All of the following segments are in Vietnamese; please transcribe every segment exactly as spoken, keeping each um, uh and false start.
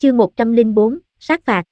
chương một trăm lẻ bốn, sát phạt.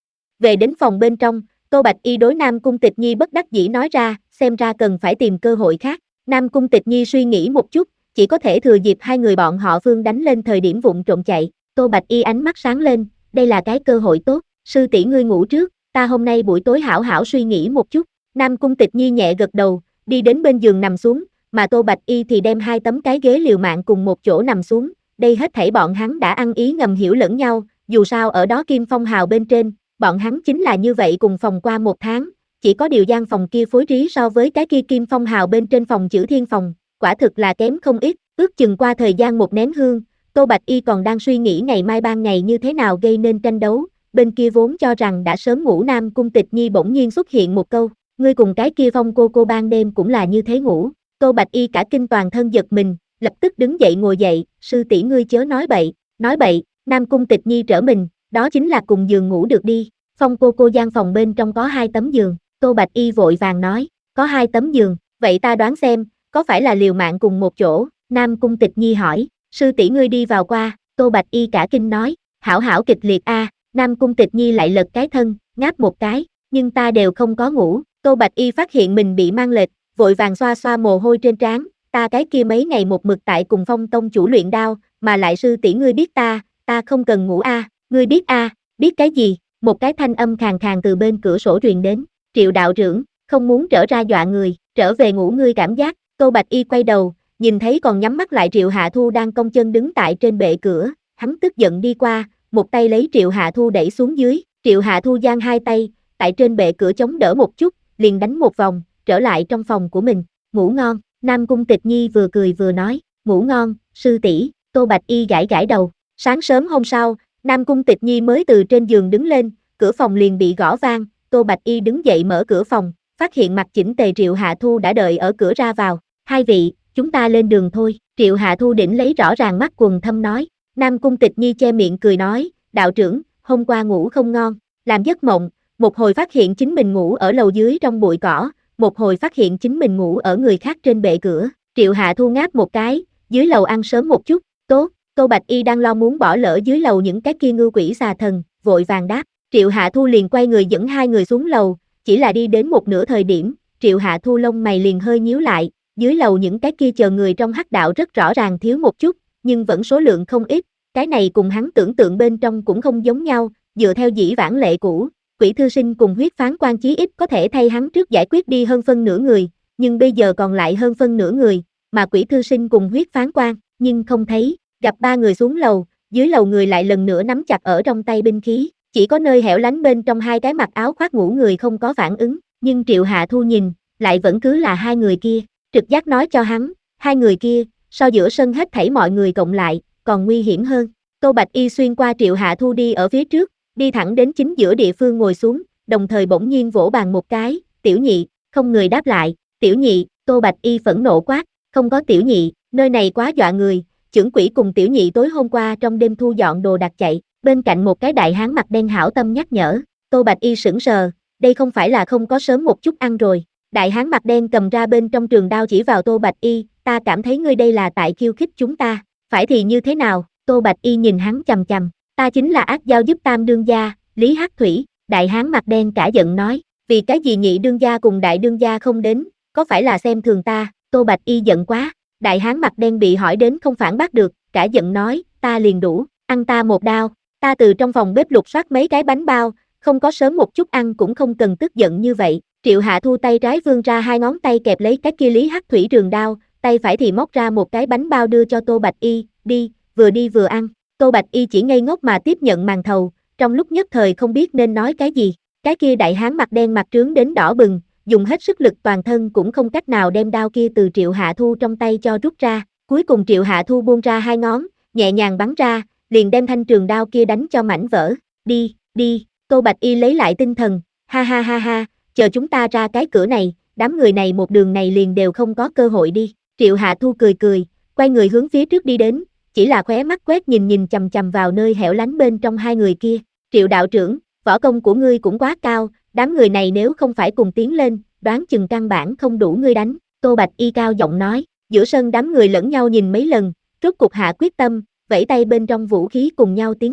Về đến phòng bên trong, Tô Bạch Y đối Nam Cung Tịch Nhi bất đắc dĩ nói ra, xem ra cần phải tìm cơ hội khác. Nam Cung Tịch Nhi suy nghĩ một chút, chỉ có thể thừa dịp hai người bọn họ Vương đánh lên thời điểm vụng trộm chạy. Tô Bạch Y ánh mắt sáng lên, đây là cái cơ hội tốt, sư tỷ ngươi ngủ trước, ta hôm nay buổi tối hảo hảo suy nghĩ một chút. Nam Cung Tịch Nhi nhẹ gật đầu, đi đến bên giường nằm xuống, mà Tô Bạch Y thì đem hai tấm cái ghế liều mạng cùng một chỗ nằm xuống. Đây hết thảy bọn hắn đã ăn ý ngầm hiểu lẫn nhau, dù sao ở đó Kim Phong Hào bên trên, bọn hắn chính là như vậy cùng phòng qua một tháng, chỉ có điều gian phòng kia phối trí so với cái kia Kim Phong Hào bên trên phòng Chữ Thiên phòng, quả thực là kém không ít. Ước chừng qua thời gian một nén hương, Tô Bạch Y còn đang suy nghĩ ngày mai ban ngày như thế nào gây nên tranh đấu, bên kia vốn cho rằng đã sớm ngủ Nam Cung Tịch Nhi bỗng nhiên xuất hiện một câu, ngươi cùng cái kia Phong cô cô ban đêm cũng là như thế ngủ. Tô Bạch Y cả kinh toàn thân giật mình, lập tức đứng dậy ngồi dậy, sư tỷ ngươi chớ nói bậy, nói bậy. Nam Cung Tịch Nhi trở mình, đó chính là cùng giường ngủ được đi. Phong cô cô gian phòng bên trong có hai tấm giường, Tô Bạch Y vội vàng nói, có hai tấm giường, vậy ta đoán xem, có phải là liều mạng cùng một chỗ? Nam Cung Tịch Nhi hỏi, sư tỷ ngươi đi vào qua. Tô Bạch Y cả kinh nói, hảo hảo kịch liệt a. Nam Cung Tịch Nhi lại lật cái thân, ngáp một cái, nhưng ta đều không có ngủ. Tô Bạch Y phát hiện mình bị mang lệch, vội vàng xoa xoa mồ hôi trên trán, ta cái kia mấy ngày một mực tại cùng Phong tông chủ luyện đao, mà lại sư tỷ ngươi biết ta, ta không cần ngủ a. Ngươi biết a? Biết cái gì? Một cái thanh âm khàn khàn từ bên cửa sổ truyền đến, Triệu đạo trưởng, không muốn trở ra dọa người, trở về ngủ ngươi cảm giác. Tô Bạch Y quay đầu, nhìn thấy còn nhắm mắt lại Triệu Hạ Thu đang cong chân đứng tại trên bệ cửa, hắn tức giận đi qua, một tay lấy Triệu Hạ Thu đẩy xuống dưới. Triệu Hạ Thu giang hai tay, tại trên bệ cửa chống đỡ một chút, liền đánh một vòng, trở lại trong phòng của mình. Ngủ ngon. Nam Cung Tịch Nhi vừa cười vừa nói, ngủ ngon, sư tỷ. Tô Bạch Y gãi gãi đầu. Sáng sớm hôm sau, Nam Cung Tịch Nhi mới từ trên giường đứng lên, cửa phòng liền bị gõ vang. Tô Bạch Y đứng dậy mở cửa phòng, phát hiện mặt chỉnh tề Triệu Hạ Thu đã đợi ở cửa ra vào. Hai vị, chúng ta lên đường thôi. Triệu Hạ Thu đỉnh lấy rõ ràng mắt quần thâm nói. Nam Cung Tịch Nhi che miệng cười nói, đạo trưởng, hôm qua ngủ không ngon, làm giấc mộng, một hồi phát hiện chính mình ngủ ở lầu dưới trong bụi cỏ, một hồi phát hiện chính mình ngủ ở người khác trên bệ cửa. Triệu Hạ Thu ngáp một cái, dưới lầu ăn sớm một chút, tốt. Tô Bạch Y đang lo muốn bỏ lỡ dưới lầu những cái kia ngưu quỷ xà thần, vội vàng đáp. Triệu Hạ Thu liền quay người dẫn hai người xuống lầu, chỉ là đi đến một nửa thời điểm, Triệu Hạ Thu lông mày liền hơi nhíu lại, dưới lầu những cái kia chờ người trong hắc đạo rất rõ ràng thiếu một chút, nhưng vẫn số lượng không ít, cái này cùng hắn tưởng tượng bên trong cũng không giống nhau, dựa theo dĩ vãng lệ cũ, Quỷ Thư Sinh cùng Huyết Phán Quan chí ít có thể thay hắn trước giải quyết đi hơn phân nửa người, nhưng bây giờ còn lại hơn phân nửa người, mà Quỷ Thư Sinh cùng Huyết Phán Quan, nhưng không thấy, gặp ba người xuống lầu, dưới lầu người lại lần nữa nắm chặt ở trong tay binh khí, chỉ có nơi hẻo lánh bên trong hai cái mặc áo khoác ngủ người không có phản ứng, nhưng Triệu Hạ Thu nhìn, lại vẫn cứ là hai người kia, trực giác nói cho hắn, hai người kia, so giữa sân hết thảy mọi người cộng lại, còn nguy hiểm hơn. Tô Bạch Y xuyên qua Triệu Hạ Thu đi ở phía trước, đi thẳng đến chính giữa địa phương ngồi xuống, đồng thời bỗng nhiên vỗ bàn một cái, tiểu nhị, không người đáp lại, tiểu nhị. Tô Bạch Y phẫn nộ quát, không có tiểu nhị, nơi này quá dọa người. Chưởng quỷ cùng tiểu nhị tối hôm qua trong đêm thu dọn đồ đạc chạy, bên cạnh một cái đại hán mặt đen hảo tâm nhắc nhở. Tô Bạch Y sững sờ, đây không phải là không có sớm một chút ăn rồi. Đại hán mặt đen cầm ra bên trong trường đao chỉ vào Tô Bạch Y, ta cảm thấy ngươi đây là tại khiêu khích chúng ta, phải thì như thế nào? Tô Bạch Y nhìn hắn chằm chằm, ta chính là ác giao giúp tam đương gia, Lý Hắc Thủy. Đại hán mặt đen cả giận nói, vì cái gì nhị đương gia cùng đại đương gia không đến, có phải là xem thường ta? Tô Bạch Y giận quá. Đại hán mặt đen bị hỏi đến không phản bác được, cả giận nói, ta liền đủ, ăn ta một đao. Ta từ trong phòng bếp lục soát mấy cái bánh bao, không có sớm một chút ăn cũng không cần tức giận như vậy. Triệu Hạ Thu tay trái vươn ra hai ngón tay kẹp lấy cái kia Lý Hắc Thủy trường đao, tay phải thì móc ra một cái bánh bao đưa cho Tô Bạch Y, đi, vừa đi vừa ăn. Tô Bạch Y chỉ ngây ngốc mà tiếp nhận màn thầu, trong lúc nhất thời không biết nên nói cái gì. Cái kia đại hán mặt đen mặt trướng đến đỏ bừng, dùng hết sức lực toàn thân cũng không cách nào đem đao kia từ Triệu Hạ Thu trong tay cho rút ra. Cuối cùng Triệu Hạ Thu buông ra hai ngón, nhẹ nhàng bắn ra, liền đem thanh trường đao kia đánh cho mảnh vỡ. Đi, đi. Tô Bạch Y lấy lại tinh thần, ha ha ha ha, chờ chúng ta ra cái cửa này, đám người này một đường này liền đều không có cơ hội đi. Triệu Hạ Thu cười cười, quay người hướng phía trước đi đến, chỉ là khóe mắt quét nhìn nhìn chằm chằm vào nơi hẻo lánh bên trong hai người kia. Triệu đạo trưởng, võ công của ngươi cũng quá cao, đám người này nếu không phải cùng tiến lên, đoán chừng căn bản không đủ ngươi đánh. Tô Bạch Y cao giọng nói, giữa sân đám người lẫn nhau nhìn mấy lần, rốt cục hạ quyết tâm, vẫy tay bên trong vũ khí cùng nhau tiến lên.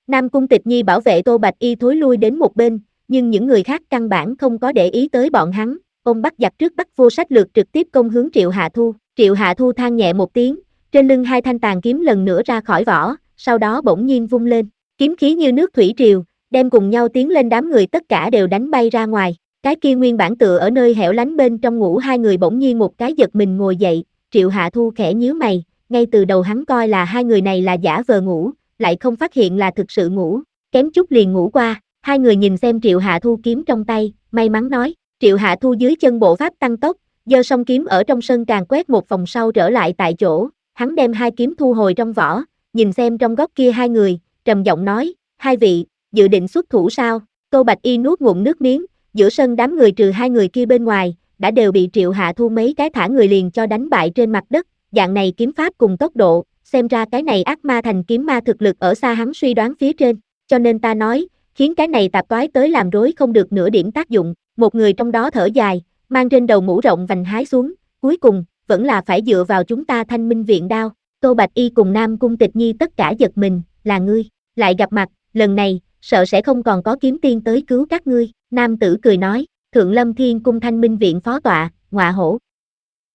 Nam Cung Tịch Nhi bảo vệ Tô Bạch Y thối lui đến một bên, nhưng những người khác căn bản không có để ý tới bọn hắn, ôm bắt giặc trước bắt vua sách lược trực tiếp công hướng Triệu Hạ Thu. Triệu Hạ Thu than nhẹ một tiếng, trên lưng hai thanh tàn kiếm lần nữa ra khỏi vỏ, sau đó bỗng nhiên vung lên, kiếm khí như nước thủy triều, đem cùng nhau tiến lên đám người tất cả đều đánh bay ra ngoài. Cái kia nguyên bản tựa ở nơi hẻo lánh bên trong ngủ hai người bỗng nhiên một cái giật mình ngồi dậy, Triệu Hạ Thu khẽ nhíu mày, ngay từ đầu hắn coi là hai người này là giả vờ ngủ, lại không phát hiện là thực sự ngủ, kém chút liền ngủ qua. Hai người nhìn xem Triệu Hạ Thu kiếm trong tay, may mắn nói. Triệu Hạ Thu dưới chân bộ pháp tăng tốc, giơ song kiếm ở trong sân càng quét một vòng sau trở lại tại chỗ, hắn đem hai kiếm thu hồi trong vỏ, nhìn xem trong góc kia hai người, trầm giọng nói, hai vị, dự định xuất thủ sao? Tô Bạch Y nuốt ngụm nước miếng, giữa sân đám người trừ hai người kia bên ngoài, đã đều bị Triệu Hạ Thu mấy cái thả người liền cho đánh bại trên mặt đất, dạng này kiếm pháp cùng tốc độ, xem ra cái này ác ma thành kiếm ma thực lực ở xa hắn suy đoán phía trên, cho nên ta nói, khiến cái này tạp toái tới làm rối không được nửa điểm tác dụng. Một người trong đó thở dài, mang trên đầu mũ rộng vành hái xuống, cuối cùng, vẫn là phải dựa vào chúng ta Thanh Minh viện đao. Tô Bạch Y cùng Nam Cung Tịch Nhi tất cả giật mình, là ngươi, lại gặp mặt, lần này, sợ sẽ không còn có kiếm tiên tới cứu các ngươi. Nam tử cười nói, Thượng Lâm Thiên Cung Thanh Minh viện phó tọa, ngọa hổ.